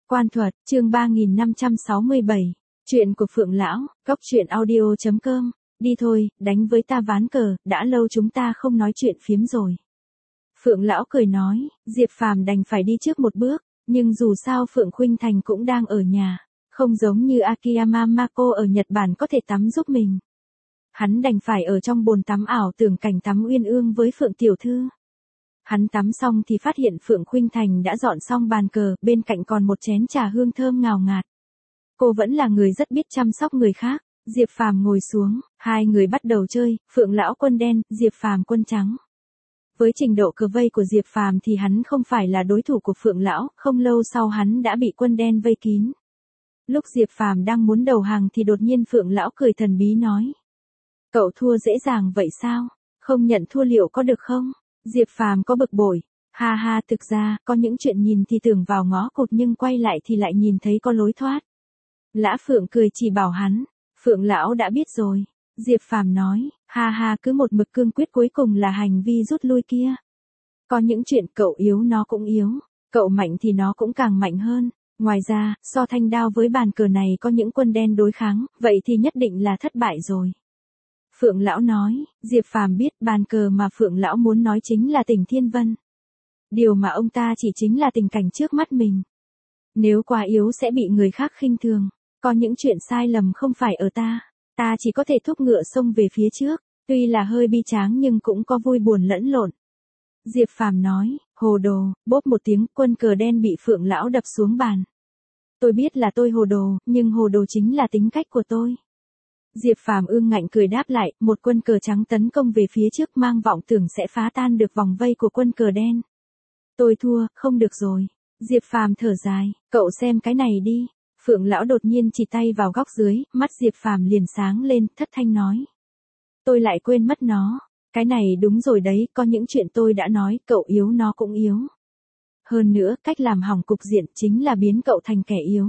Quan thuật, chương 3567. Chuyện của Phượng Lão, góc truyện audio.com. Đi thôi, đánh với ta ván cờ, đã lâu chúng ta không nói chuyện phiếm rồi. Phượng Lão cười nói, Diệp Phàm đành phải đi trước một bước, nhưng dù sao Phượng Khuynh Thành cũng đang ở nhà, không giống như Akiyama Mako ở Nhật Bản có thể tắm giúp mình. Hắn đành phải ở trong bồn tắm ảo tưởng cảnh tắm uyên ương với Phượng Tiểu Thư. Hắn tắm xong thì phát hiện Phượng Khuynh Thành đã dọn xong bàn cờ, bên cạnh còn một chén trà hương thơm ngào ngạt. Cô vẫn là người rất biết chăm sóc người khác. Diệp Phàm ngồi xuống, hai người bắt đầu chơi, Phượng Lão quân đen, Diệp Phàm quân trắng. Với trình độ cờ vây của Diệp Phàm thì hắn không phải là đối thủ của Phượng Lão, không lâu sau hắn đã bị quân đen vây kín. Lúc Diệp Phàm đang muốn đầu hàng thì đột nhiên Phượng Lão cười thần bí nói. Cậu thua dễ dàng vậy sao? Không nhận thua liệu có được không? Diệp Phàm có bực bội. Ha ha, thực ra, có những chuyện nhìn thì tưởng vào ngõ cụt nhưng quay lại thì lại nhìn thấy có lối thoát. Lã Phượng cười chỉ bảo hắn. Phượng Lão đã biết rồi. Diệp Phàm nói, ha ha, cứ một mực cương quyết cuối cùng là hành vi rút lui kia. Có những chuyện cậu yếu nó cũng yếu, cậu mạnh thì nó cũng càng mạnh hơn. Ngoài ra, so thanh đao với bàn cờ này có những quân đen đối kháng, vậy thì nhất định là thất bại rồi. Phượng Lão nói, Diệp Phàm biết bàn cờ mà Phượng Lão muốn nói chính là tình thiên vân. Điều mà ông ta chỉ chính là tình cảnh trước mắt mình. Nếu quá yếu sẽ bị người khác khinh thường. Có những chuyện sai lầm không phải ở ta. Ta chỉ có thể thúc ngựa xông về phía trước. Tuy là hơi bi tráng nhưng cũng có vui buồn lẫn lộn. Diệp Phàm nói, hồ đồ, bốp một tiếng, quân cờ đen bị Phượng Lão đập xuống bàn. Tôi biết là tôi hồ đồ, nhưng hồ đồ chính là tính cách của tôi. Diệp Phàm ương ngạnh cười đáp lại, một quân cờ trắng tấn công về phía trước mang vọng tưởng sẽ phá tan được vòng vây của quân cờ đen. Tôi thua, không được rồi. Diệp Phàm thở dài, cậu xem cái này đi. Phượng Lão đột nhiên chỉ tay vào góc dưới, mắt Diệp Phàm liền sáng lên, thất thanh nói. Tôi lại quên mất nó. Cái này đúng rồi đấy, có những chuyện tôi đã nói, cậu yếu nó cũng yếu. Hơn nữa, cách làm hỏng cục diện chính là biến cậu thành kẻ yếu.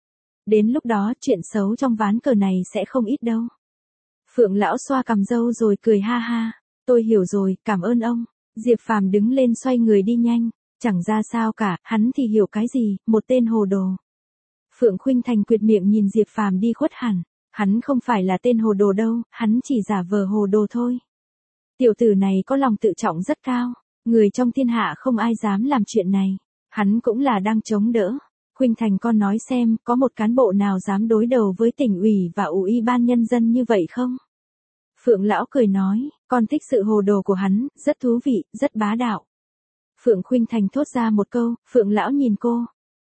Đến lúc đó, chuyện xấu trong ván cờ này sẽ không ít đâu. Phượng Lão xoa cằm râu rồi cười ha ha. Tôi hiểu rồi, cảm ơn ông. Diệp Phàm đứng lên xoay người đi nhanh. Chẳng ra sao cả, hắn thì hiểu cái gì, một tên hồ đồ. Phượng Khuynh Thành quyệt miệng nhìn Diệp Phàm đi khuất hẳn. Hắn không phải là tên hồ đồ đâu, hắn chỉ giả vờ hồ đồ thôi. Tiểu tử này có lòng tự trọng rất cao. Người trong thiên hạ không ai dám làm chuyện này. Hắn cũng là đang chống đỡ. Khuynh Thành con nói xem, có một cán bộ nào dám đối đầu với tỉnh ủy và ủy ban nhân dân như vậy không? Phượng Lão cười nói, con thích sự hồ đồ của hắn, rất thú vị, rất bá đạo. Phượng Khuynh Thành thốt ra một câu, Phượng Lão nhìn cô.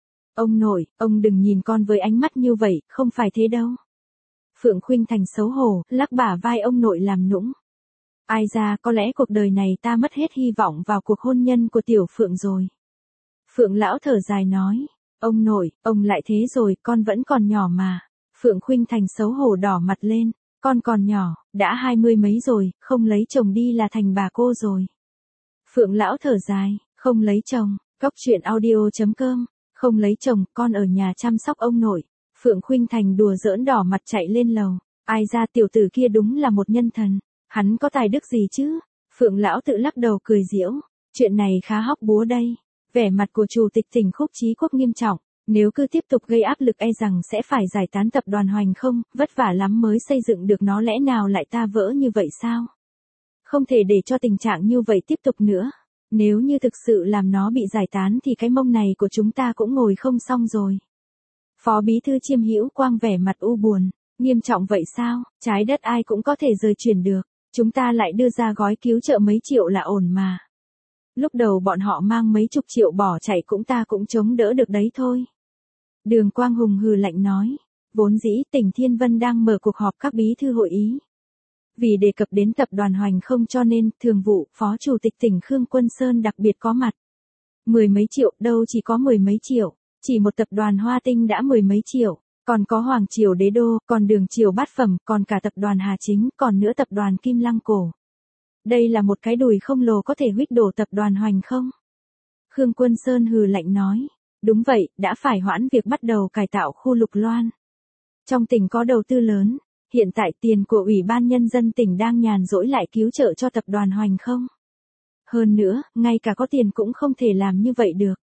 Ông nội, ông đừng nhìn con với ánh mắt như vậy, không phải thế đâu. Phượng Khuynh Thành xấu hổ, lắc bả vai ông nội làm nũng. Ai ra, có lẽ cuộc đời này ta mất hết hy vọng vào cuộc hôn nhân của Tiểu Phượng rồi. Phượng Lão thở dài nói, ông nội, ông lại thế rồi, con vẫn còn nhỏ mà. Phượng Khuynh Thành xấu hổ đỏ mặt lên, con còn nhỏ, đã 20 mấy rồi, không lấy chồng đi là thành bà cô rồi. Phượng Lão thở dài, không lấy chồng, góc truyện audio.com. Không lấy chồng, con ở nhà chăm sóc ông nội. Phượng Khuynh Thành đùa giỡn đỏ mặt chạy lên lầu. Ai ra tiểu tử kia đúng là một nhân thần. Hắn có tài đức gì chứ? Phượng Lão tự lắc đầu cười giễu. Chuyện này khá hóc búa đây. Vẻ mặt của chủ tịch tỉnh Khúc Chí Quốc nghiêm trọng. Nếu cứ tiếp tục gây áp lực e rằng sẽ phải giải tán tập đoàn Hoành không, vất vả lắm mới xây dựng được nó, lẽ nào lại ta vỡ như vậy sao? Không thể để cho tình trạng như vậy tiếp tục nữa. Nếu như thực sự làm nó bị giải tán thì cái mông này của chúng ta cũng ngồi không xong rồi. Phó Bí thư Chiêm Hữu Quang vẻ mặt u buồn. Nghiêm trọng vậy sao? Trái đất ai cũng có thể rời chuyển được. Chúng ta lại đưa ra gói cứu trợ mấy triệu là ổn mà. Lúc đầu bọn họ mang mấy chục triệu bỏ chạy ta cũng chống đỡ được đấy thôi. Đường Quang Hùng hừ lạnh nói. Vốn dĩ tỉnh Thiên Vân đang mở cuộc họp các bí thư hội ý. Vì đề cập đến tập đoàn Hoành không cho nên, thường vụ, phó chủ tịch tỉnh Khương Quân Sơn đặc biệt có mặt. Mười mấy triệu, đâu chỉ có mười mấy triệu. Chỉ một tập đoàn Hoa Tinh đã mười mấy triệu. Còn có Hoàng Triều Đế Đô, còn Đường Triều Bát Phẩm, còn cả tập đoàn Hà Chính, còn nữa tập đoàn Kim Lăng Cổ. Đây là một cái đùi không lồ có thể huých đổ tập đoàn Hoành không? Khương Quân Sơn hừ lạnh nói. Đúng vậy, đã phải hoãn việc bắt đầu cải tạo khu Lục Loan. Trong tỉnh có đầu tư lớn. Hiện tại tiền của Ủy ban Nhân dân tỉnh đang nhàn rỗi lại cứu trợ cho tập đoàn Hoành không. Hơn nữa, ngay cả có tiền cũng không thể làm như vậy được.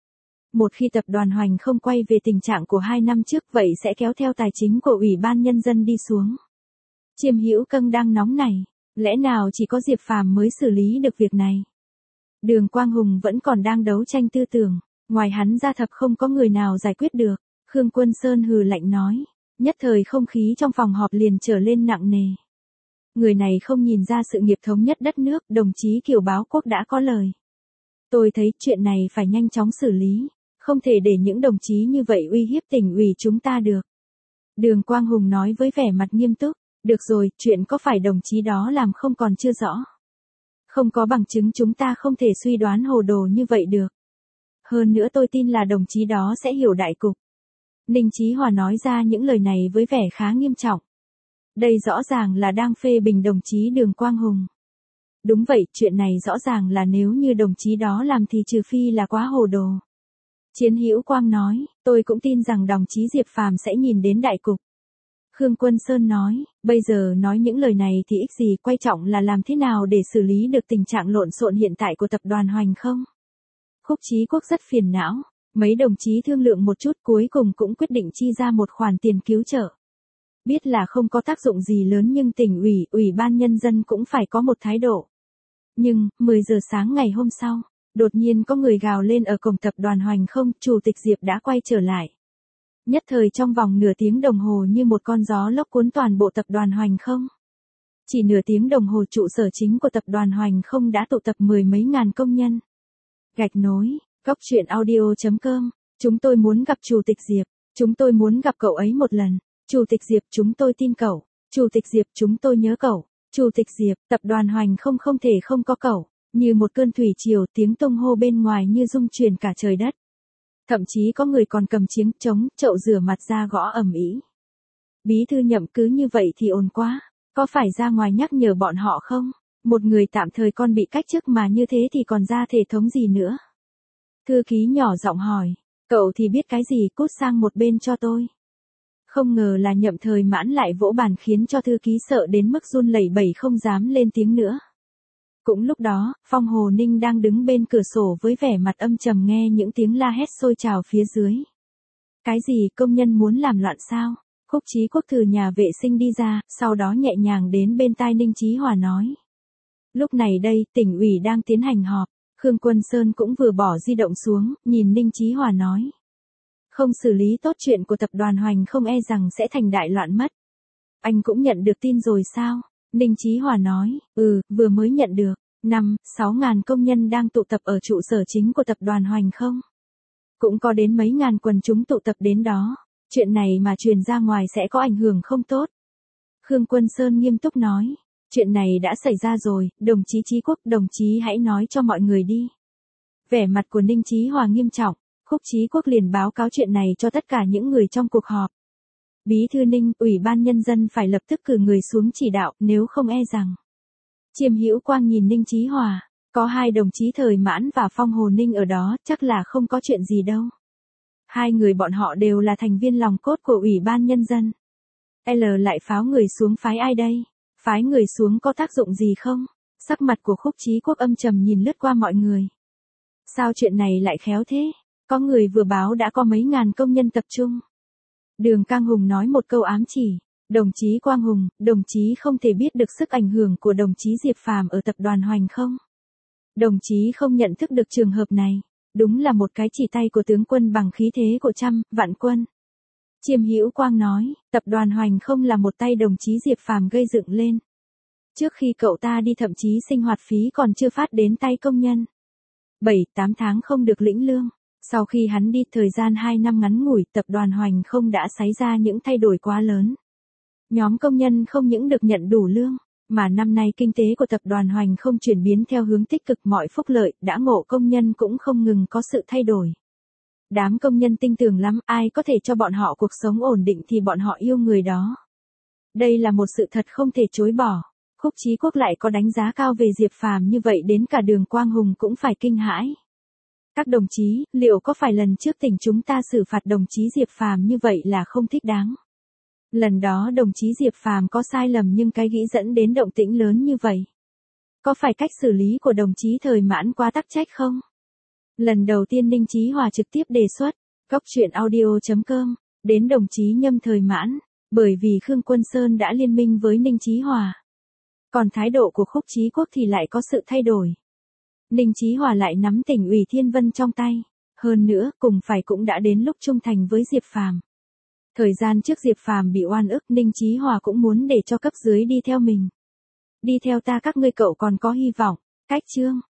Một khi tập đoàn Hoành không quay về tình trạng của 2 năm trước vậy sẽ kéo theo tài chính của Ủy ban Nhân dân đi xuống. Chiêm Hữu Câng đang nóng này, lẽ nào chỉ có Diệp Phàm mới xử lý được việc này? Đường Quang Hùng vẫn còn đang đấu tranh tư tưởng, ngoài hắn ra thập không có người nào giải quyết được. Khương Quân Sơn hừ lạnh nói, nhất thời không khí trong phòng họp liền trở lên nặng nề. Người này không nhìn ra sự nghiệp thống nhất đất nước, đồng chí Kiều Báo Quốc đã có lời. Tôi thấy chuyện này phải nhanh chóng xử lý, không thể để những đồng chí như vậy uy hiếp tỉnh ủy chúng ta được. Đường Quang Hùng nói với vẻ mặt nghiêm túc, được rồi, chuyện có phải đồng chí đó làm không còn chưa rõ. Không có bằng chứng chúng ta không thể suy đoán hồ đồ như vậy được. Hơn nữa tôi tin là đồng chí đó sẽ hiểu đại cục. Ninh Chí Hòa nói ra những lời này với vẻ khá nghiêm trọng. Đây rõ ràng là đang phê bình đồng chí Đường Quang Hùng. Đúng vậy, chuyện này rõ ràng là nếu như đồng chí đó làm thì trừ phi là quá hồ đồ. Chiến Hữu Quang nói, tôi cũng tin rằng đồng chí Diệp Phàm sẽ nhìn đến đại cục. Khương Quân Sơn nói, bây giờ nói những lời này thì ích gì, quan trọng là làm thế nào để xử lý được tình trạng lộn xộn hiện tại của tập đoàn Hoành không? Khúc Chí Quốc rất phiền não, mấy đồng chí thương lượng một chút cuối cùng cũng quyết định chi ra một khoản tiền cứu trợ. Biết là không có tác dụng gì lớn nhưng tỉnh ủy, ủy ban nhân dân cũng phải có một thái độ. Nhưng, 10 giờ sáng ngày hôm sau, đột nhiên có người gào lên ở cổng tập đoàn Hoành không, Chủ tịch Diệp đã quay trở lại. Nhất thời trong vòng nửa tiếng đồng hồ như một con gió lốc cuốn toàn bộ tập đoàn Hoành không. Chỉ nửa tiếng đồng hồ trụ sở chính của tập đoàn Hoành không đã tụ tập mười mấy ngàn công nhân. Gạch nối, goctruyện.audio.com, chúng tôi muốn gặp Chủ tịch Diệp, chúng tôi muốn gặp cậu ấy một lần. Chủ tịch Diệp chúng tôi tin cậu, Chủ tịch Diệp chúng tôi nhớ cậu, Chủ tịch Diệp, tập đoàn Hoành không không thể không có cậu, như một cơn thủy triều tiếng tung hô bên ngoài như rung chuyển cả trời đất. Thậm chí có người còn cầm chiếng trống, chậu rửa mặt ra gõ ầm ĩ. Bí thư Nhậm cứ như vậy thì ồn quá, có phải ra ngoài nhắc nhở bọn họ không? Một người tạm thời còn bị cách chức mà như thế thì còn ra thể thống gì nữa? Thư ký nhỏ giọng hỏi, cậu thì biết cái gì, cút sang một bên cho tôi. Không ngờ là Nhậm Thời Mãn lại vỗ bàn khiến cho thư ký sợ đến mức run lẩy bẩy không dám lên tiếng nữa. Cũng lúc đó, Phong Hồ Ninh đang đứng bên cửa sổ với vẻ mặt âm trầm nghe những tiếng la hét sôi trào phía dưới. Cái gì, công nhân muốn làm loạn sao? Khúc Chí Quốc từ nhà vệ sinh đi ra, sau đó nhẹ nhàng đến bên tai Ninh Chí Hòa nói. Lúc này đây, tỉnh ủy đang tiến hành họp, Khương Quân Sơn cũng vừa bỏ di động xuống, nhìn Ninh Chí Hòa nói. Không xử lý tốt chuyện của tập đoàn Hoành không e rằng sẽ thành đại loạn mất. Anh cũng nhận được tin rồi sao? Ninh Chí Hòa nói, vừa mới nhận được, 5-6 ngàn công nhân đang tụ tập ở trụ sở chính của tập đoàn Hoành không. Cũng có đến mấy ngàn quần chúng tụ tập đến đó, chuyện này mà truyền ra ngoài sẽ có ảnh hưởng không tốt. Khương Quân Sơn nghiêm túc nói, chuyện này đã xảy ra rồi, đồng chí Chí Quốc, đồng chí hãy nói cho mọi người đi. Vẻ mặt của Ninh Chí Hòa nghiêm trọng, Khúc Chí Quốc liền báo cáo chuyện này cho tất cả những người trong cuộc họp. Bí thư Ninh, ủy ban nhân dân phải lập tức cử người xuống chỉ đạo, nếu không e rằng. Chiêm Hữu Quang nhìn Ninh Chí Hòa, có hai đồng chí Thời Mãn và Phong Hồ Ninh ở đó, chắc là không có chuyện gì đâu. Hai người bọn họ đều là thành viên lòng cốt của ủy ban nhân dân. L lại phái người xuống phái ai đây? Phái người xuống có tác dụng gì không? Sắc mặt của Khúc Chí Quốc âm trầm nhìn lướt qua mọi người. Sao chuyện này lại khéo thế? Có người vừa báo đã có mấy ngàn công nhân tập trung. Đường Quang Hùng nói một câu ám chỉ, đồng chí Quang Hùng, đồng chí không thể biết được sức ảnh hưởng của đồng chí Diệp Phàm ở tập đoàn Hoành không? Đồng chí không nhận thức được trường hợp này, đúng là một cái chỉ tay của tướng quân bằng khí thế của trăm vạn quân. Chiêm Hữu Quang nói, tập đoàn Hoành không là một tay đồng chí Diệp Phàm gây dựng lên. Trước khi cậu ta đi thậm chí sinh hoạt phí còn chưa phát đến tay công nhân. 7-8 tháng không được lĩnh lương. Sau khi hắn đi thời gian 2 năm ngắn ngủi, tập đoàn Hoành không đã xảy ra những thay đổi quá lớn. Nhóm công nhân không những được nhận đủ lương, mà năm nay kinh tế của tập đoàn Hoành không chuyển biến theo hướng tích cực, mọi phúc lợi đã ngộ công nhân cũng không ngừng có sự thay đổi. Đám công nhân tin tưởng lắm, ai có thể cho bọn họ cuộc sống ổn định thì bọn họ yêu người đó. Đây là một sự thật không thể chối bỏ. Khúc Chí Quốc lại có đánh giá cao về Diệp Phàm như vậy đến cả Đường Quang Hùng cũng phải kinh hãi. Các đồng chí, liệu có phải lần trước tỉnh chúng ta xử phạt đồng chí Diệp Phàm như vậy là không thích đáng? Lần đó đồng chí Diệp Phàm có sai lầm nhưng cái nghĩ dẫn đến động tĩnh lớn như vậy. Có phải cách xử lý của đồng chí Thời Mãn quá tắc trách không? Lần đầu tiên Ninh Chí Hòa trực tiếp đề xuất, góc truyện audio.com, đến đồng chí Nhâm Thời Mãn, bởi vì Khương Quân Sơn đã liên minh với Ninh Chí Hòa. Còn thái độ của Khúc Chí Quốc thì lại có sự thay đổi. Ninh Chí Hòa lại nắm tỉnh ủy Thiên Vân trong tay, hơn nữa, cùng phải cũng đã đến lúc trung thành với Diệp Phàm. Thời gian trước Diệp Phàm bị oan ức, Ninh Chí Hòa cũng muốn để cho cấp dưới đi theo mình. Đi theo ta các ngươi cậu còn có hy vọng. Cách chương